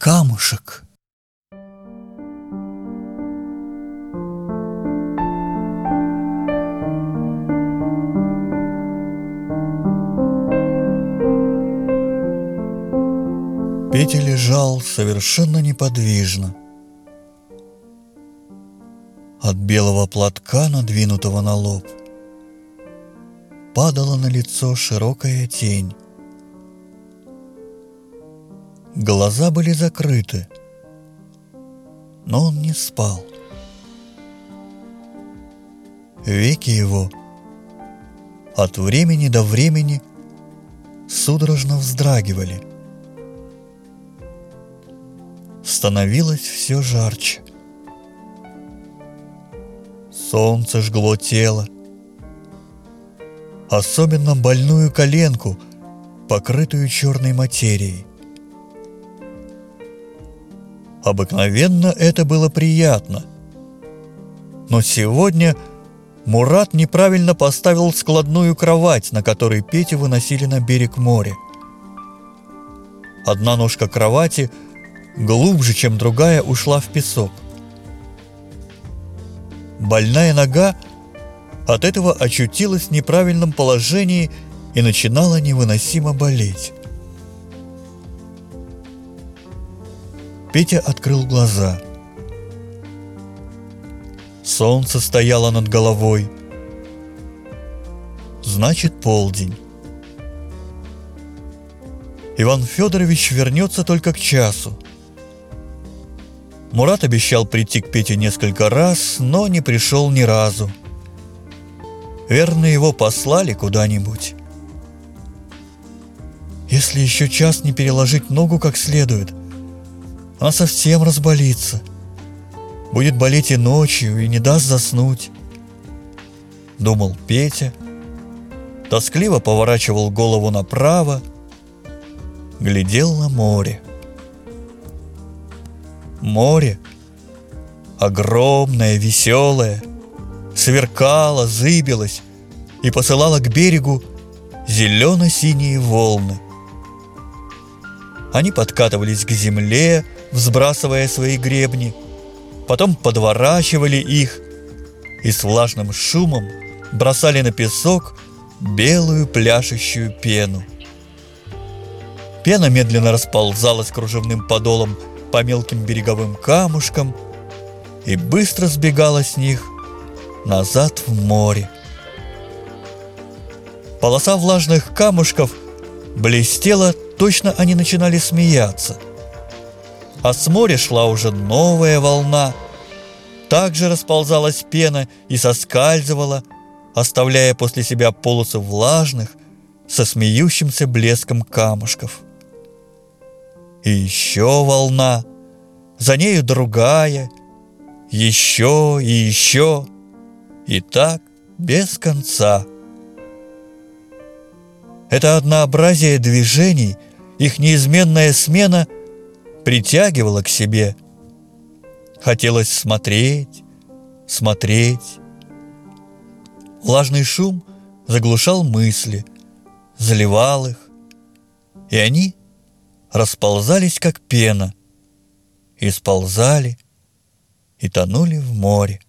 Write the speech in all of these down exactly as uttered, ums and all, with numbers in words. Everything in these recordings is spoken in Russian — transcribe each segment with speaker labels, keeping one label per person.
Speaker 1: камушек. Петя лежал совершенно неподвижно. От белого платка, надвинутого на лоб, падала на лицо широкая тень. Глаза были закрыты, но он не спал. Веки его от времени до времени судорожно вздрагивали. Становилось все жарче. Солнце жгло тело, особенно больную коленку, покрытую черной материей. Обыкновенно это было приятно, но сегодня Мурат неправильно поставил складную кровать, на которой Петю выносили на берег моря. Одна ножка кровати глубже, чем другая, ушла в песок. Больная нога от этого очутилась в неправильном положении и начинала невыносимо болеть. Петя открыл глаза. Солнце стояло над головой. Значит, полдень. Иван Федорович вернется только к часу. Мурат обещал прийти к Пете несколько раз, но не пришел ни разу. Верно, его послали куда-нибудь. Если еще час не переложить ногу как следует, она совсем разболится. Будет болеть и ночью, и не даст заснуть. Думал Петя. Тоскливо поворачивал голову направо, глядел на море. Море, огромное, веселое, сверкало, зыбилось и посылало к берегу зелено-синие волны. Они подкатывались к земле, взбрасывая свои гребни, потом подворачивали их и с влажным шумом бросали на песок белую пляшущую пену. Пена медленно расползалась кружевным подолом по мелким береговым камушкам и быстро сбегала с них назад в море. Полоса влажных камушков блестела, точно они начинали смеяться. А с моря шла уже новая волна. Также расползалась пена и соскальзывала, оставляя после себя полосы влажных, со смеющимся блеском камушков. И еще волна, за нею другая, еще и еще, и так без конца. Это однообразие движений, их неизменная смена притягивала к себе. Хотелось смотреть, смотреть. Влажный шум заглушал мысли, заливал их, и они расползались, как пена, и сползали, и тонули в море.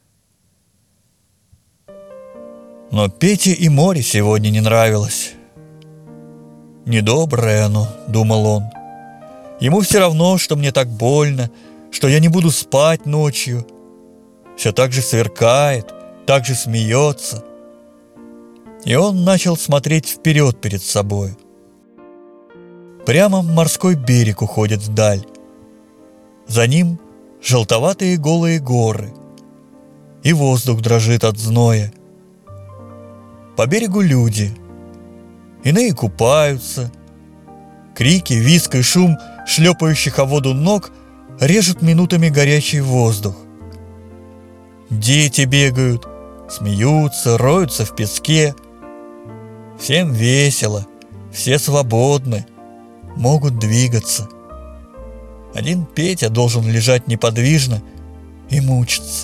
Speaker 1: Но Пете и море сегодня не нравилось. «Недоброе оно», — думал он. «Ему все равно, что мне так больно, что я не буду спать ночью. Все так же сверкает, так же смеется». И он начал смотреть вперед перед собой. Прямо морской берег уходит вдаль. За ним желтоватые голые горы, и воздух дрожит от зноя. По берегу люди. Иные купаются. Крики, визг и шум шлепающих о воду ног режут минутами горячий воздух. Дети бегают, смеются, роются в песке. Всем весело, все свободны, могут двигаться. Один Петя должен лежать неподвижно и мучиться.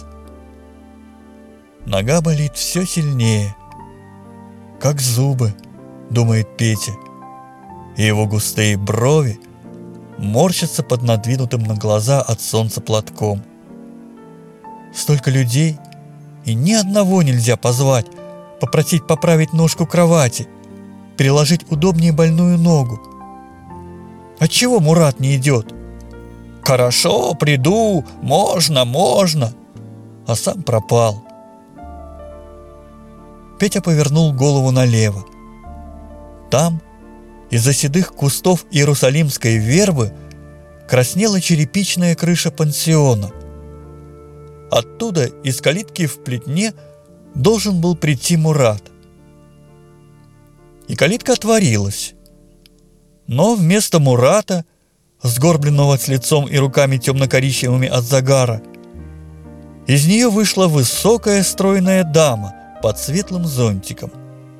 Speaker 1: Нога болит все сильнее, как зубы, думает Петя, и его густые брови морщатся под надвинутым на глаза от солнца платком. Столько людей, и ни одного нельзя позвать, попросить поправить ножку кровати, переложить удобнее больную ногу. Отчего Мурат не идет? «Хорошо, приду, можно, можно», а сам пропал. Петя повернул голову налево. Там, из-за седых кустов иерусалимской вербы, краснела черепичная крыша пансиона. Оттуда, из калитки в плетне, должен был прийти Мурат. И калитка отворилась. Но вместо Мурата, сгорбленного с лицом и руками темно-коричневыми от загара, из нее вышла высокая стройная дама под светлым зонтиком.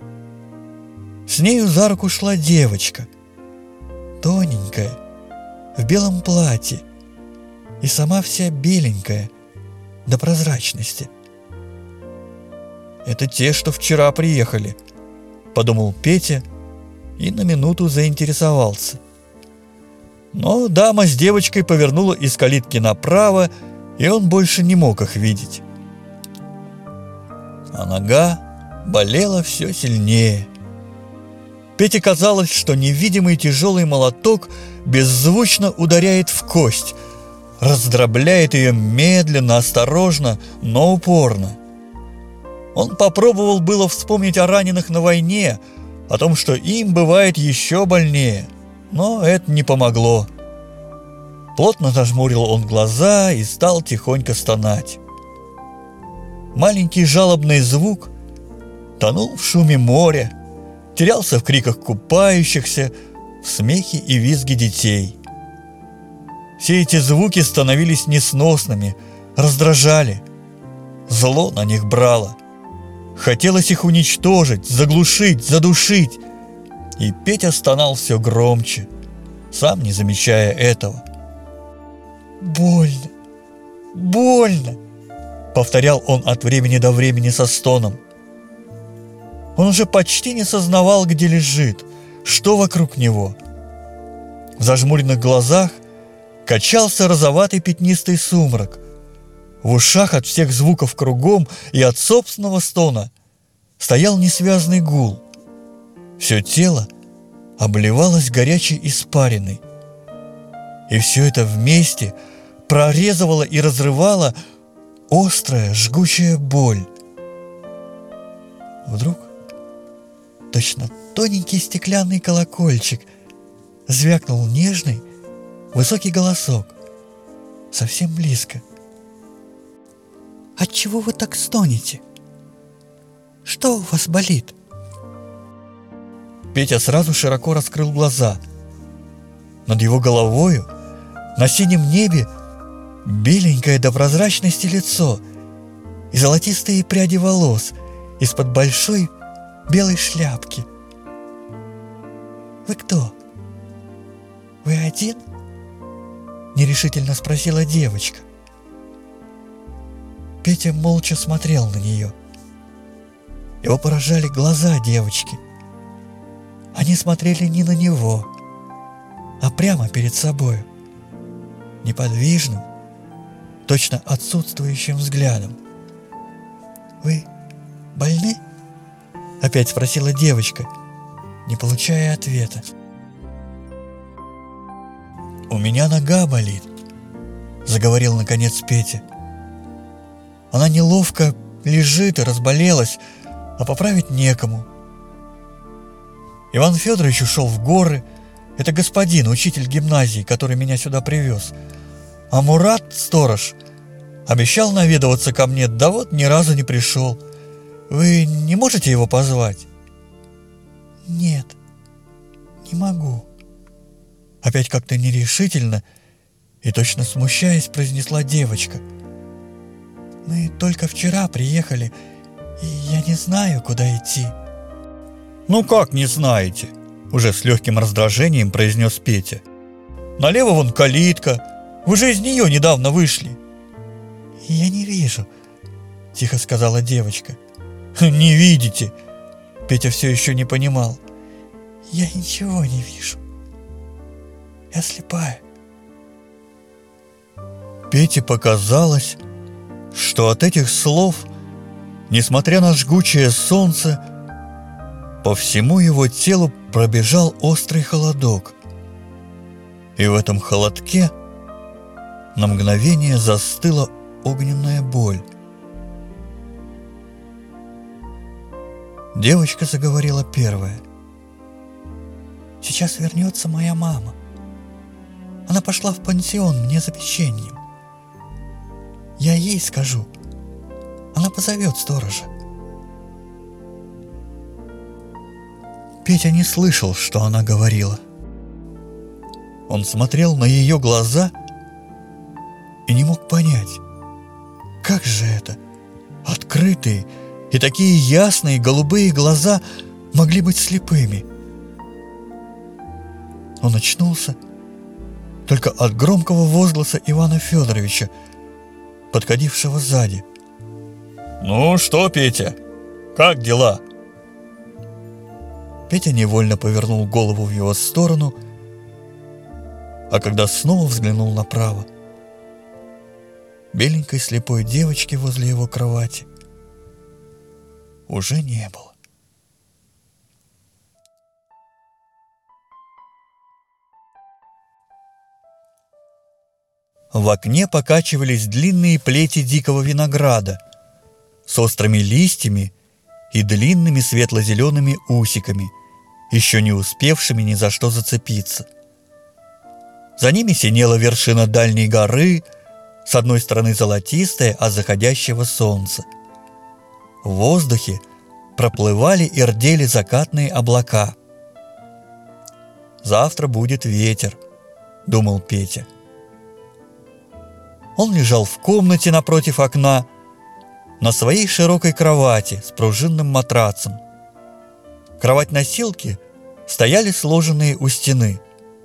Speaker 1: С нею за руку шла девочка, тоненькая, в белом платье, и сама вся беленькая, до прозрачности. «Это те, что вчера приехали», — подумал Петя и на минуту заинтересовался. Но дама с девочкой повернула из калитки направо, и он больше не мог их видеть. А нога болела все сильнее. Пете казалось, что невидимый тяжелый молоток беззвучно ударяет в кость, раздробляет ее медленно, осторожно, но упорно. Он попробовал было вспомнить о раненых на войне, о том, что им бывает еще больнее, но это не помогло. Плотно зажмурил он глаза и стал тихонько стонать. Маленький жалобный звук тонул в шуме моря, терялся в криках купающихся, в смехе и визге детей. Все эти звуки становились несносными, раздражали. Зло на них брало. Хотелось их уничтожить, заглушить, задушить. И Петя стонал все громче, сам не замечая этого. «Больно, больно», — повторял он от времени до времени со стоном. Он уже почти не сознавал, где лежит, что вокруг него. В зажмуренных глазах качался розоватый пятнистый сумрак. В ушах от всех звуков кругом и от собственного стона стоял несвязный гул. Все тело обливалось горячей испариной. И все это вместе прорезывало и разрывало острая, жгучая боль. Вдруг точно тоненький стеклянный колокольчик звякнул нежный, высокий голосок, совсем близко. «Отчего вы так стонете? Что у вас болит?» Петя сразу широко раскрыл глаза. Над его головою, на синем небе, беленькое до прозрачности лицо и золотистые пряди волос из-под большой белой шляпки. «Вы кто? Вы один?» — нерешительно спросила девочка. Петя молча смотрел на нее. Его поражали глаза девочки. Они смотрели не на него, а прямо перед собой, неподвижным, точно отсутствующим взглядом. «Вы больны?» — опять спросила девочка, не получая ответа. «У меня нога болит», — заговорил наконец Петя. «Она неловко лежит и разболелась, а поправить некому. Иван Федорович ушел в горы, это господин, учитель гимназии, который меня сюда привез. А Мурат, сторож, обещал наведываться ко мне, да вот ни разу не пришел. Вы не можете его позвать?» «Нет, не могу», — опять как-то нерешительно и точно смущаясь произнесла девочка. «Мы только вчера приехали, и я не знаю, куда идти». «Ну как не знаете?» — уже с легким раздражением произнес Петя. «Налево вон калитка, вы же из нее недавно вышли». «Я не вижу», — тихо сказала девочка. «Не видите?» — Петя все еще не понимал. «Я ничего не вижу. Я слепая». Пете показалось, что от этих слов, несмотря на жгучее солнце, по всему его телу пробежал острый холодок. И в этом холодке на мгновение застыла огненная боль. Девочка заговорила первая. «Сейчас вернется моя мама. Она пошла в пансион мне за печеньем. Я ей скажу. Она позовет сторожа». Петя не слышал, что она говорила. Он смотрел на ее глаза и не мог понять, как же это? Открытые и такие ясные голубые глаза могли быть слепыми. Он очнулся только от громкого возгласа Ивана Федоровича, подходившего сзади. «Ну что, Петя, как дела?» Петя невольно повернул голову в его сторону, а когда снова взглянул направо, беленькой слепой девочки возле его кровати уже не было. В окне покачивались длинные плети дикого винограда с острыми листьями и длинными светло-зелеными усиками, еще не успевшими ни за что зацепиться. За ними синела вершина дальней горы, с одной стороны золотистая от заходящего солнца. В воздухе проплывали и рдели закатные облака. «Завтра будет ветер», — думал Петя. Он лежал в комнате напротив окна, на своей широкой кровати с пружинным матрацем. Кровать-носилки стояли сложенные у стены.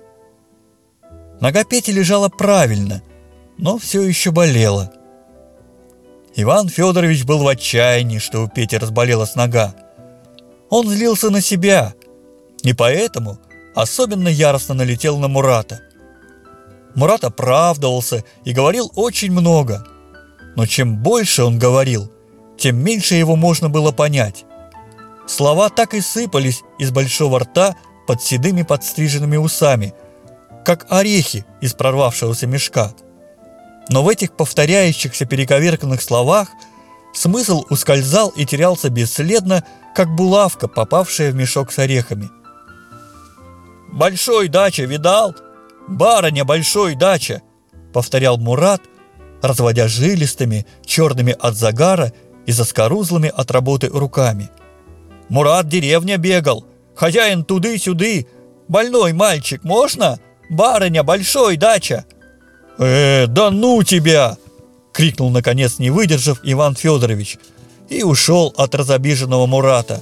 Speaker 1: Нога Пети лежала правильно, но все еще болела. Иван Федорович был в отчаянии, что у Пети разболелась нога. Он злился на себя, и поэтому особенно яростно налетел на Мурата. Мурат оправдывался и говорил очень много, но чем больше он говорил, тем меньше его можно было понять. Слова так и сыпались из большого рта под седыми подстриженными усами, как орехи из прорвавшегося мешка. Но в этих повторяющихся перековерканных словах смысл ускользал и терялся бесследно, как булавка, попавшая в мешок с орехами. «Большой дача, видал? Барыня большой дача!» — повторял Мурат, разводя жилистыми, черными от загара и заскорузлыми от работы руками. «Мурат деревня бегал, хозяин туды-сюды. Больной мальчик, можно? Барыня большой дача!» «Э, да ну тебя!» — крикнул, наконец, не выдержав, Иван Федорович и ушел от разобиженного Мурата.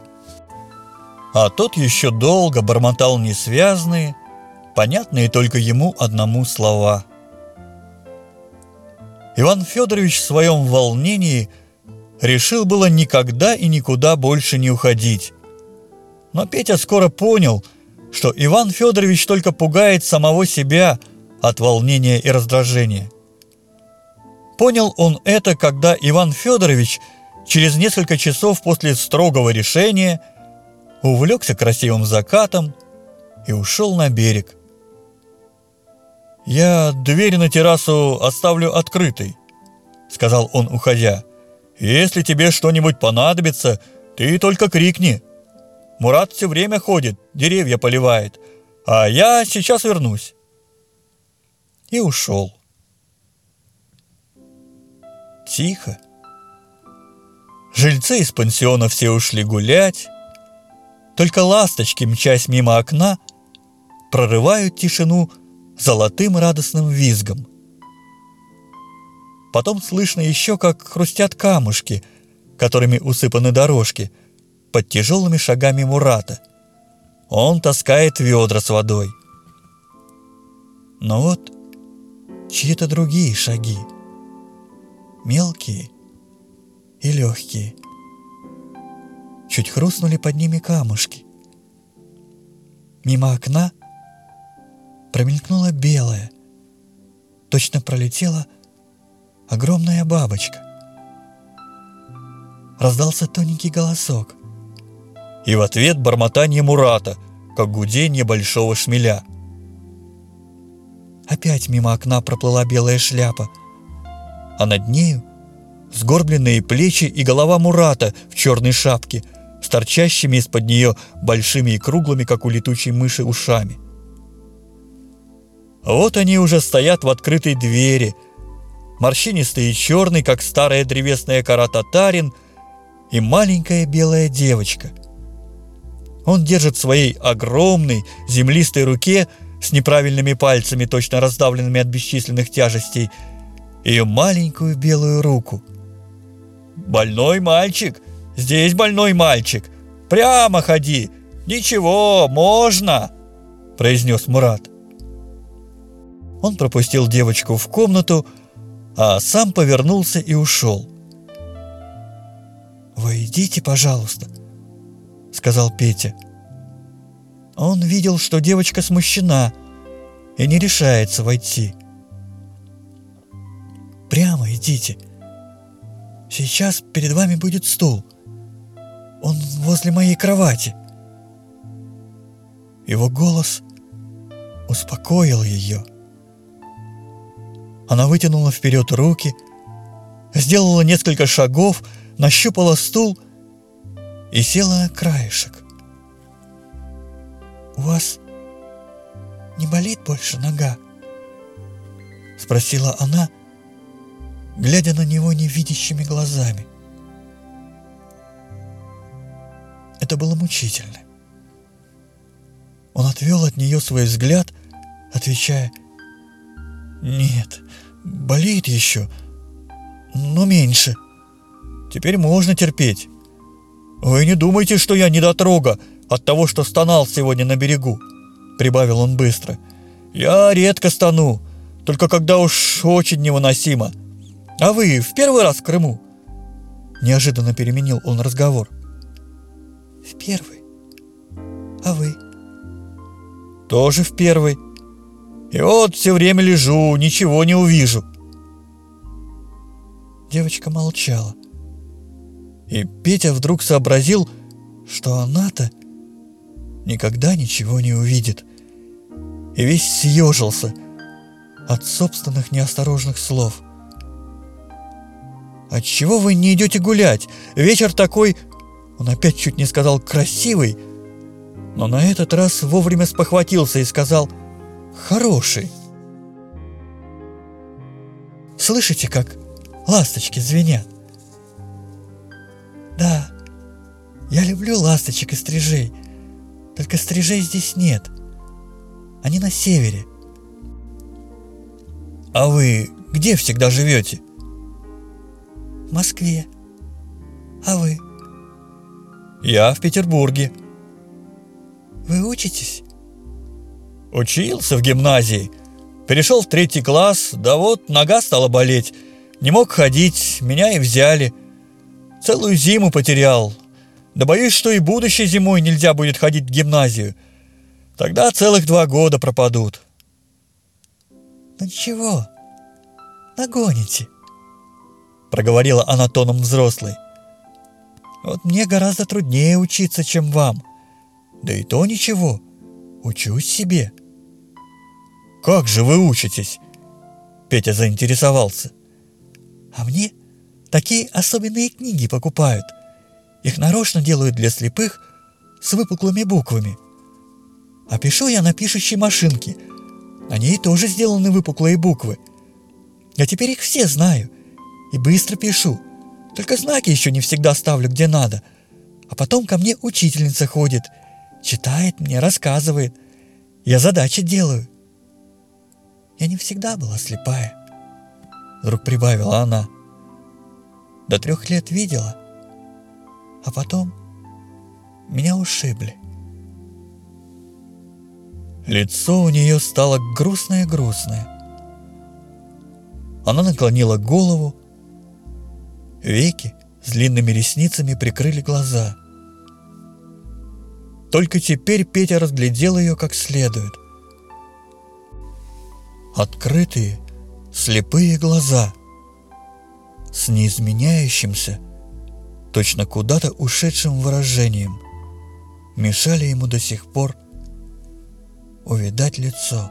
Speaker 1: А тот еще долго бормотал несвязные, понятные только ему одному слова. Иван Федорович в своем волнении решил было никогда и никуда больше не уходить. Но Петя скоро понял, что Иван Федорович только пугает самого себя от волнения и раздражения. Понял он это, когда Иван Федорович через несколько часов после строгого решения увлекся красивым закатом и ушел на берег. «Я дверь на террасу оставлю открытой», — сказал он, уходя. «Если тебе что-нибудь понадобится, ты только крикни. Мурат все время ходит, деревья поливает, а я сейчас вернусь». И ушел. Тихо. Жильцы из пансиона все ушли гулять. Только ласточки, мчась мимо окна, прорывают тишину золотым радостным визгом. Потом слышно еще, как хрустят камушки, которыми усыпаны дорожки, под тяжелыми шагами Мурата. Он таскает ведра с водой. Но вот чьи-то другие шаги, мелкие и легкие. Чуть хрустнули под ними камушки. Мимо окна промелькнула белая, точно пролетела огромная бабочка. Раздался тоненький голосок. И в ответ бормотание Мурата, как гудение большого шмеля. Опять мимо окна проплыла белая шляпа, а над нею сгорбленные плечи и голова Мурата в черной шапке с торчащими из-под нее большими и круглыми, как у летучей мыши, ушами. Вот они уже стоят в открытой двери, морщинистый и черный, как старая древесная кора татарин, и маленькая белая девочка. Он держит в своей огромной землистой руке с неправильными пальцами, точно раздавленными от бесчисленных тяжестей, ее маленькую белую руку. «Больной мальчик! Здесь больной мальчик! Прямо ходи! Ничего, можно!» – произнес Мурат. Он пропустил девочку в комнату, а сам повернулся и ушел. «Вы идите, пожалуйста», — сказал Петя. Он видел, что девочка смущена и не решается войти. «Прямо идите. Сейчас перед вами будет стул. Он возле моей кровати». Его голос успокоил ее. Она вытянула вперед руки, сделала несколько шагов, нащупала стул и села на краешек. «У вас не болит больше нога?» — спросила она, глядя на него невидящими глазами. Это было мучительно. Он отвел от нее свой взгляд, отвечая: «Нет, болит еще, но меньше. Теперь можно терпеть. Вы не думайте, что я недотрога от того, что стонал сегодня на берегу», — прибавил он быстро. «Я редко стону, только когда уж очень невыносимо. А вы в первый раз в Крыму?» Неожиданно переменил он разговор. «В первый. А вы?» «Тоже в первый. И вот все время лежу, ничего не увижу». Девочка молчала. И Петя вдруг сообразил, что она-то никогда ничего не увидит, и весь съежился от собственных неосторожных слов. «Отчего вы не идете гулять? Вечер такой...» Он опять чуть не сказал «красивый», но на этот раз вовремя спохватился и сказал «хороший». «Слышите, как ласточки звенят?» «Да, я люблю ласточек и стрижей, только стрижей здесь нет. Они на севере». «А вы где всегда живете?» «В Москве. А вы?» «Я в Петербурге». «Вы учитесь?» «Учился в гимназии. Перешел в третий класс, да вот нога стала болеть. Не мог ходить, меня и взяли. Целую зиму потерял. Да боюсь, что и будущей зимой нельзя будет ходить в гимназию. Тогда целых два года пропадут». «Ну ничего, нагоните», — проговорила она тоном взрослой. «Вот мне гораздо труднее учиться, чем вам. Да и то ничего, учусь себе». «Как же вы учитесь?» Петя заинтересовался. «А мне такие особенные книги покупают. Их нарочно делают для слепых с выпуклыми буквами. А пишу я на пишущей машинке. На ней тоже сделаны выпуклые буквы. Я теперь их все знаю и быстро пишу. Только знаки еще не всегда ставлю где надо. А потом ко мне учительница ходит, читает мне, рассказывает. Я задачи делаю. Я не всегда была слепая», — вдруг прибавила она. «До трех лет видела, а потом меня ушибли». Лицо у нее стало грустное-грустное. Она наклонила голову, веки с длинными ресницами прикрыли глаза. Только теперь Петя разглядел ее как следует. Открытые, слепые глаза с неизменяющимся, точно куда-то ушедшим выражением мешали ему до сих пор увидать лицо.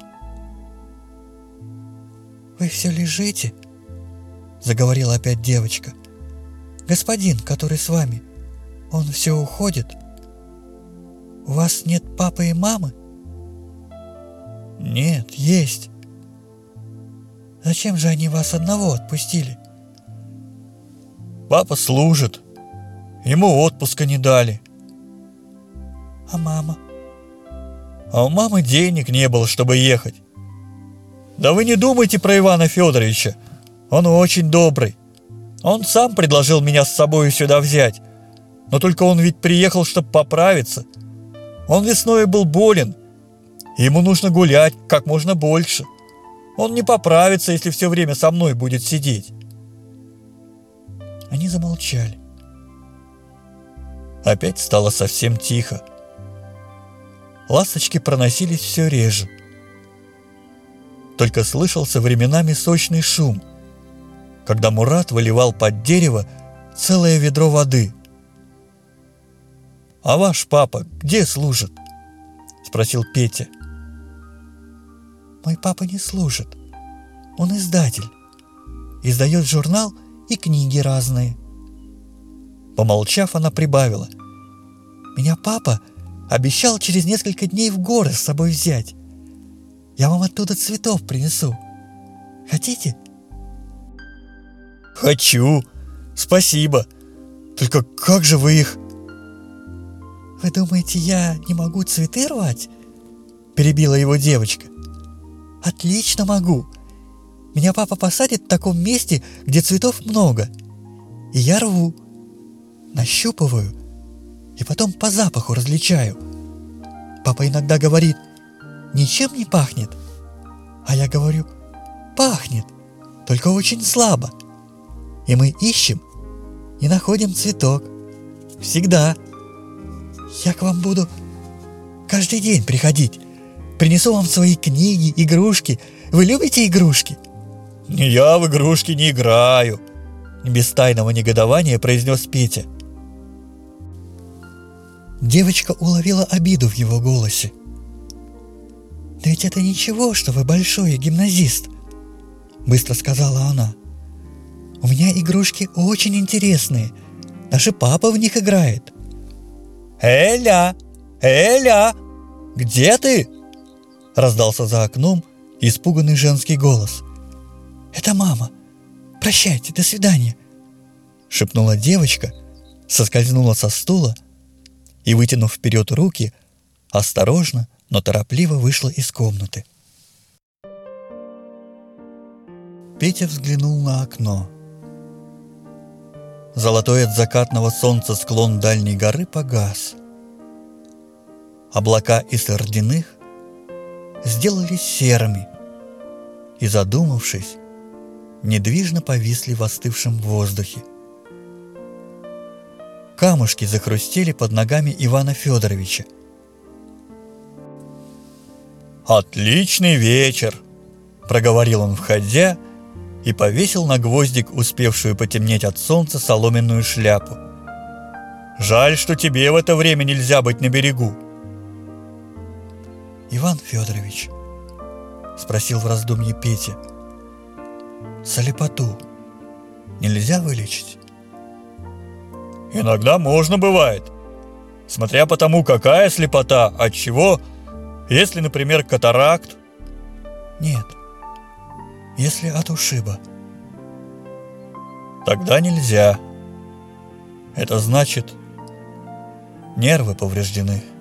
Speaker 1: «Вы все лежите?» — заговорила опять девочка. «Господин, который с вами, он все уходит? У вас нет папы и мамы?» «Нет, есть». «Зачем же они вас одного отпустили?» «Папа служит. Ему отпуска не дали». «А мама?» «А у мамы денег не было, чтобы ехать». «Да вы не думайте про Ивана Федоровича. Он очень добрый. Он сам предложил меня с собой сюда взять. Но только он ведь приехал, чтобы поправиться. Он весной был болен. Ему нужно гулять как можно больше. Он не поправится, если все время со мной будет сидеть». Они замолчали. Опять стало совсем тихо. Ласточки проносились все реже. Только слышался временами сочный шум, когда Мурат выливал под дерево целое ведро воды. «А ваш папа где служит?» — спросил Петя. «Мой папа не служит. Он издатель. Издает журнал и книги разные». Помолчав, она прибавила: «Меня папа обещал через несколько дней в горы с собой взять. Я вам оттуда цветов принесу. Хотите?» «Хочу. Спасибо. Только как же вы их...» «Вы думаете, я не могу цветы рвать?» — перебила его девочка. «Отлично могу. Меня папа посадит в таком месте, где цветов много. И я рву, нащупываю, и потом по запаху различаю. Папа иногда говорит: ничем не пахнет. А я говорю: пахнет, только очень слабо. И мы ищем и находим цветок. Всегда. Я к вам буду каждый день приходить. Принесу вам свои книги, игрушки. Вы любите игрушки?» «Я в игрушки не играю», — без тайного негодования произнес Петя. Девочка уловила обиду в его голосе. «Да ведь это ничего, что вы большой гимназист», — быстро сказала она. «У меня игрушки очень интересные. Даже папа в них играет». «Эля! Эля! Где ты?» — раздался за окном испуганный женский голос. «Это мама. Прощайте, до свидания», — шепнула девочка, соскользнула со стула и, вытянув вперед руки, осторожно, но торопливо вышла из комнаты. Петя взглянул на окно. Золотой от закатного солнца склон дальней горы погас. Облака из Ордяных сделались серыми и, задумавшись, недвижно повисли в остывшем воздухе. Камушки захрустели под ногами Ивана Федоровича. «Отличный вечер!» — проговорил он, входя, и повесил на гвоздик успевшую потемнеть от солнца соломенную шляпу. «Жаль, что тебе в это время нельзя быть на берегу». «Иван Федорович», — спросил в раздумье Петя, — «слепоту нельзя вылечить?» «Иногда можно, бывает. Смотря по тому, какая слепота, от чего, если, например, катаракт». «Нет, если от ушиба». «Тогда нельзя. Это значит, нервы повреждены».